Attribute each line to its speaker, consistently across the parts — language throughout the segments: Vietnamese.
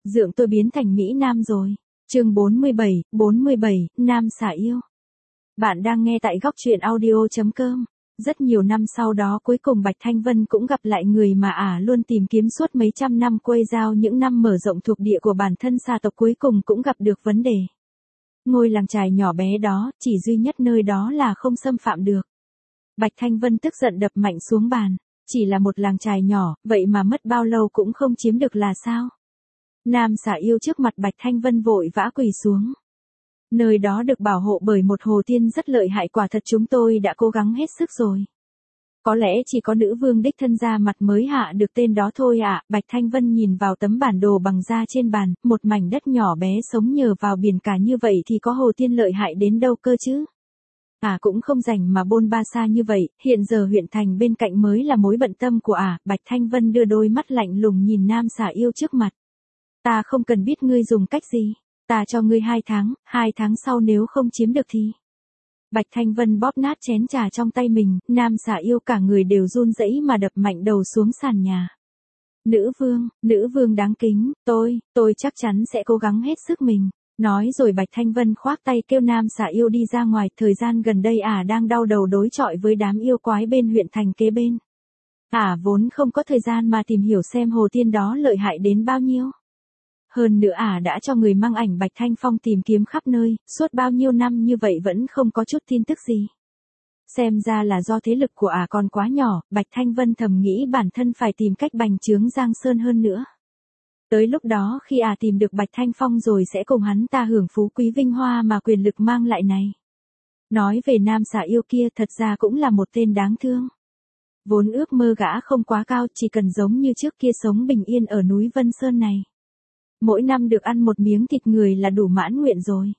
Speaker 1: Dượng tôi biến thành Mỹ Nam rồi. Chương 47, Nam xả yêu. Bạn đang nghe tại góc truyện audio.com. Rất nhiều năm sau đó cuối cùng Bạch Thanh Vân cũng gặp lại người mà luôn tìm kiếm suốt mấy trăm năm, quây giao những năm mở rộng thuộc địa của bản thân xa tộc, cuối cùng cũng gặp được vấn đề. Ngôi làng chài nhỏ bé đó, chỉ duy nhất nơi đó là không xâm phạm được. Bạch Thanh Vân tức giận đập mạnh xuống bàn. Chỉ là một làng chài nhỏ, vậy mà mất bao lâu cũng không chiếm được là sao? Nam xả yêu trước mặt Bạch Thanh Vân vội vã quỳ xuống. Nơi đó được bảo hộ bởi một hồ tiên rất lợi hại, quả thật chúng tôi đã cố gắng hết sức rồi. Có lẽ chỉ có nữ vương đích thân ra mặt mới hạ được tên đó thôi ạ. Bạch Thanh Vân nhìn vào tấm bản đồ bằng da trên bàn, một mảnh đất nhỏ bé sống nhờ vào biển cả như vậy thì có hồ tiên lợi hại đến đâu cơ chứ? Cũng không rảnh mà bôn ba xa như vậy, hiện giờ huyện thành bên cạnh mới là mối bận tâm của Bạch Thanh Vân đưa đôi mắt lạnh lùng nhìn Nam xả yêu trước mặt. Ta không cần biết ngươi dùng cách gì, ta cho ngươi 2 tháng sau nếu không chiếm được thì... Bạch Thanh Vân bóp nát chén trà trong tay mình, Nam xả yêu cả người đều run rẩy mà đập mạnh đầu xuống sàn nhà. Nữ vương đáng kính, tôi chắc chắn sẽ cố gắng hết sức mình. Nói rồi Bạch Thanh Vân khoác tay kêu Nam xả yêu đi ra ngoài. Thời gian gần đây đang đau đầu đối chọi với đám yêu quái bên huyện thành kế bên. Vốn không có thời gian mà tìm hiểu xem hồ tiên đó lợi hại đến bao nhiêu. Hơn nữa đã cho người mang ảnh Bạch Thanh Phong tìm kiếm khắp nơi, suốt bao nhiêu năm như vậy vẫn không có chút tin tức gì. Xem ra là do thế lực của còn quá nhỏ. Bạch Thanh Vân thầm nghĩ bản thân phải tìm cách bành trướng Giang Sơn hơn nữa. Tới lúc đó khi tìm được Bạch Thanh Phong rồi sẽ cùng hắn ta hưởng phú quý vinh hoa mà quyền lực mang lại này. Nói về Nam xả yêu kia, thật ra cũng là một tên đáng thương. Vốn ước mơ gã không quá cao, chỉ cần giống như trước kia sống bình yên ở núi Vân Sơn này. Mỗi năm được ăn một miếng thịt người là đủ mãn nguyện rồi.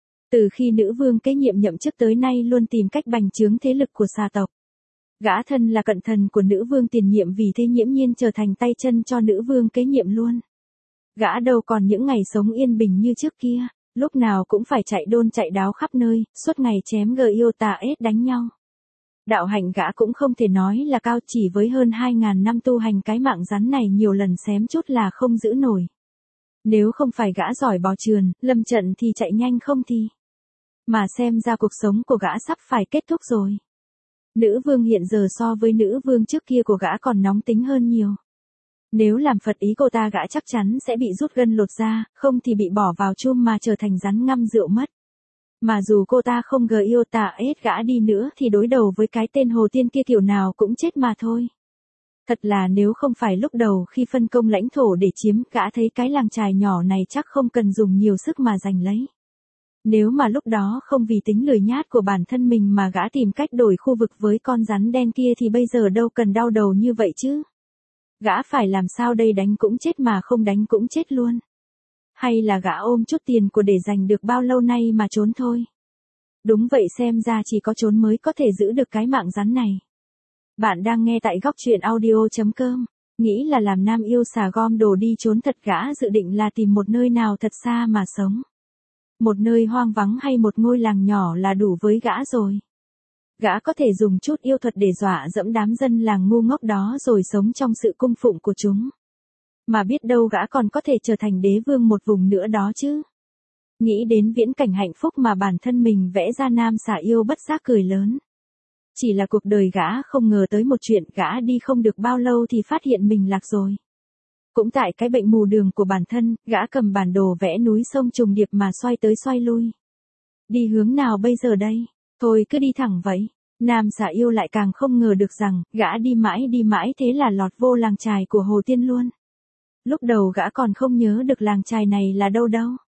Speaker 1: Từ khi nữ vương kế nhiệm nhậm chức tới nay luôn tìm cách bành trướng thế lực của xà tộc. Gã thân là cận thần của nữ vương tiền nhiệm, vì thế nghiễm nhiên trở thành tay chân cho nữ vương kế nhiệm luôn. Gã đâu còn những ngày sống yên bình như trước kia, lúc nào cũng phải chạy đôn chạy đáo khắp nơi, suốt ngày chém yêu tà ết đánh nhau. Đạo hạnh gã cũng không thể nói là cao, chỉ với hơn 2.000 năm tu hành, cái mạng rắn này nhiều lần xém chút là không giữ nổi. Nếu không phải gã giỏi bò trườn, lâm trận thì chạy nhanh không thì. Mà xem ra cuộc sống của gã sắp phải kết thúc rồi. Nữ vương hiện giờ so với nữ vương trước kia của gã còn nóng tính hơn nhiều. Nếu làm phật ý cô ta, gã chắc chắn sẽ bị rút gân lột da, không thì bị bỏ vào chum mà trở thành rắn ngâm rượu mất. Mà dù cô ta không yêu tà ết gã đi nữa thì đối đầu với cái tên hồ tiên kia kiểu nào cũng chết mà thôi. Thật là nếu không phải lúc đầu khi phân công lãnh thổ để chiếm, gã thấy cái làng chài nhỏ này chắc không cần dùng nhiều sức mà giành lấy. Nếu mà lúc đó không vì tính lười nhát của bản thân mình mà gã tìm cách đổi khu vực với con rắn đen kia thì bây giờ đâu cần đau đầu như vậy chứ. Gã phải làm sao đây, đánh cũng chết mà không đánh cũng chết luôn. Hay là gã ôm chút tiền của để dành được bao lâu nay mà trốn thôi. Đúng vậy, xem ra chỉ có trốn mới có thể giữ được cái mạng rắn này. Bạn đang nghe tại góc truyện audio.com. Nghĩ là làm nam yêu xà gom đồ đi trốn thật, gã dự định là tìm một nơi nào thật xa mà sống. Một nơi hoang vắng hay một ngôi làng nhỏ là đủ với gã rồi. Gã có thể dùng chút yêu thuật để dọa dẫm đám dân làng ngu ngốc đó rồi sống trong sự cung phụng của chúng. Mà biết đâu gã còn có thể trở thành đế vương một vùng nữa đó chứ. Nghĩ đến viễn cảnh hạnh phúc mà bản thân mình vẽ ra, Nam xả yêu bất giác cười lớn. Chỉ là cuộc đời gã không ngờ tới một chuyện, gã đi không được bao lâu thì phát hiện mình lạc rồi. Cũng tại cái bệnh mù đường của bản thân, gã cầm bản đồ vẽ núi sông trùng điệp mà xoay tới xoay lui. Đi hướng nào bây giờ đây? Thôi cứ đi thẳng vậy. Nam xả yêu lại càng không ngờ được rằng, gã đi mãi thế là lọt vô làng chài của hồ tiên luôn. Lúc đầu gã còn không nhớ được làng chài này là đâu.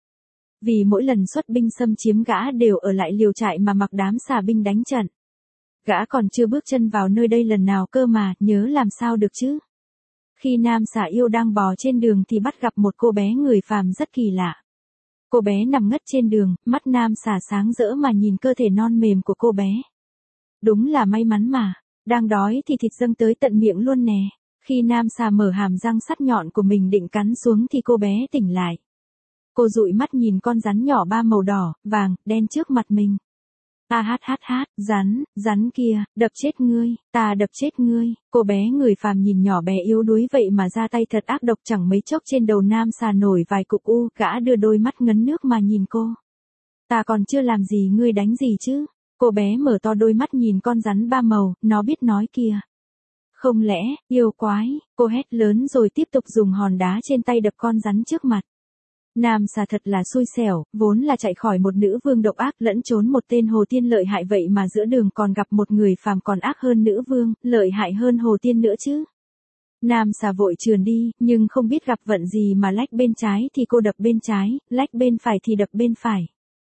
Speaker 1: Vì mỗi lần xuất binh xâm chiếm gã đều ở lại liều trại mà mặc đám xà binh đánh trận. Gã còn chưa bước chân vào nơi đây lần nào cơ mà, nhớ làm sao được chứ. Khi Nam xả yêu đang bò trên đường thì bắt gặp một cô bé người phàm rất kỳ lạ. Cô bé nằm ngất trên đường, mắt Nam xả sáng rỡ mà nhìn cơ thể non mềm của cô bé. Đúng là may mắn mà, đang đói thì thịt dâng tới tận miệng luôn nè. Khi Nam xà mở hàm răng sắt nhọn của mình định cắn xuống thì cô bé tỉnh lại. Cô dụi mắt nhìn con rắn nhỏ ba màu đỏ, vàng, đen trước mặt mình. A hát hát hát, rắn kia, đập chết ngươi, ta đập chết ngươi. Cô bé người phàm nhìn nhỏ bé yếu đuối vậy mà ra tay thật ác độc, chẳng mấy chốc trên đầu nam xà nổi vài cục u, gã đưa đôi mắt ngấn nước mà nhìn cô. Ta còn chưa làm gì ngươi đánh gì chứ? Cô bé mở to đôi mắt nhìn con rắn ba màu, nó biết nói kìa. Không lẽ, yêu quái, cô hét lớn rồi tiếp tục dùng hòn đá trên tay đập con rắn trước mặt. Nam xà thật là xui xẻo, vốn là chạy khỏi một nữ vương độc ác lẫn trốn một tên hồ tiên lợi hại vậy mà giữa đường còn gặp một người phàm còn ác hơn nữ vương, lợi hại hơn hồ tiên nữa chứ. Nam xà vội trườn đi, nhưng không biết gặp vận gì mà lách bên trái thì cô đập bên trái, lách bên phải thì đập bên phải.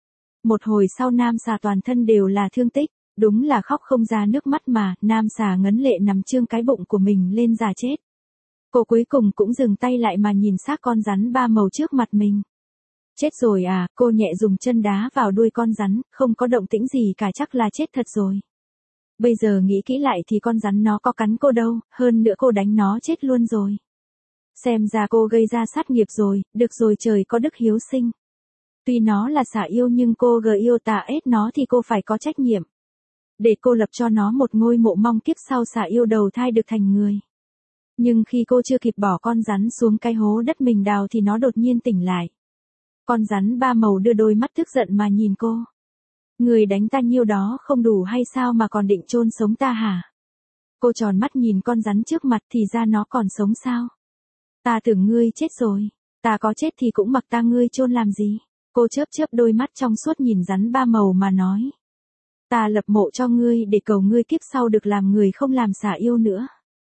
Speaker 1: Một hồi sau nam xà toàn thân đều là thương tích, đúng là khóc không ra nước mắt mà, nam xà ngấn lệ nằm trương cái bụng của mình lên giả chết. Cô cuối cùng cũng dừng tay lại mà nhìn xác con rắn ba màu trước mặt mình. Chết rồi à, cô nhẹ dùng chân đá vào đuôi con rắn, không có động tĩnh gì cả, chắc là chết thật rồi. Bây giờ nghĩ kỹ lại thì con rắn nó có cắn cô đâu, hơn nữa cô đánh nó chết luôn rồi. Xem ra cô gây ra sát nghiệp rồi, được rồi trời có đức hiếu sinh. Tuy nó là xà yêu nhưng cô yêu tà ết nó thì cô phải có trách nhiệm. Để cô lập cho nó một ngôi mộ mong kiếp sau xà yêu đầu thai được thành người. Nhưng khi cô chưa kịp bỏ con rắn xuống cái hố đất mình đào thì nó đột nhiên tỉnh lại. Con rắn ba màu đưa đôi mắt tức giận mà nhìn cô. Người đánh ta nhiêu đó không đủ hay sao mà còn định chôn sống ta hả? Cô tròn mắt nhìn con rắn trước mặt thì ra nó còn sống sao? Ta tưởng ngươi chết rồi. Ta có chết thì cũng mặc ta ngươi chôn làm gì? Cô chớp chớp đôi mắt trong suốt nhìn rắn ba màu mà nói. Ta lập mộ cho ngươi để cầu ngươi kiếp sau được làm người không làm xà yêu nữa.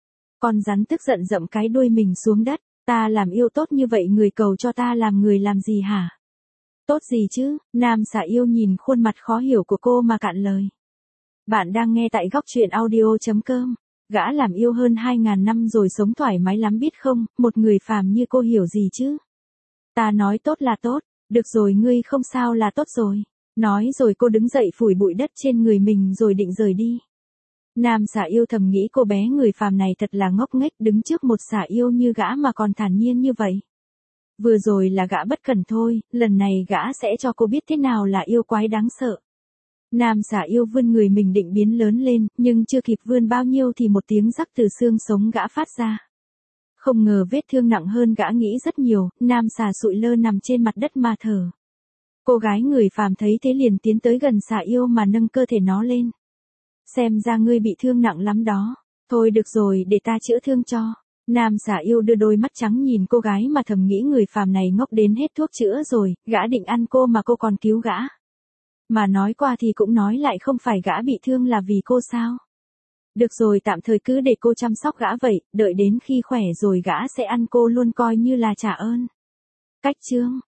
Speaker 1: Con rắn tức giận dậm cái đuôi mình xuống đất. Ta làm yêu tốt như vậy người cầu cho ta làm người làm gì hả? Tốt gì chứ? Nam xà yêu nhìn khuôn mặt khó hiểu của cô mà cạn lời. Bạn đang nghe tại góc truyện audio.com. Gã làm yêu hơn 2.000 năm rồi sống thoải mái lắm biết không, một người phàm như cô hiểu gì chứ? Ta nói tốt là tốt, được rồi ngươi không sao là tốt rồi. Nói rồi cô đứng dậy phủi bụi đất trên người mình rồi định rời đi. Nam xà yêu thầm nghĩ cô bé người phàm này thật là ngốc nghếch, đứng trước một xà yêu như gã mà còn thản nhiên như vậy. Vừa rồi là gã bất cẩn thôi, lần này gã sẽ cho cô biết thế nào là yêu quái đáng sợ. Nam xà yêu vươn người mình định biến lớn lên, nhưng chưa kịp vươn bao nhiêu thì một tiếng rắc từ xương sống gã phát ra. Không ngờ vết thương nặng hơn gã nghĩ rất nhiều, nam xà sụi lơ nằm trên mặt đất mà thở. Cô gái người phàm thấy thế liền tiến tới gần xà yêu mà nâng cơ thể nó lên. Xem ra ngươi bị thương nặng lắm đó. Thôi được rồi, để ta chữa thương cho. Nam xà yêu đưa đôi mắt trắng nhìn cô gái mà thầm nghĩ người phàm này ngốc đến hết thuốc chữa rồi, gã định ăn cô mà cô còn cứu gã. Mà nói qua thì cũng nói lại, không phải gã bị thương là vì cô sao? Được rồi, tạm thời cứ để cô chăm sóc gã vậy, đợi đến khi khỏe rồi gã sẽ ăn cô luôn coi như là trả ơn. Cách chương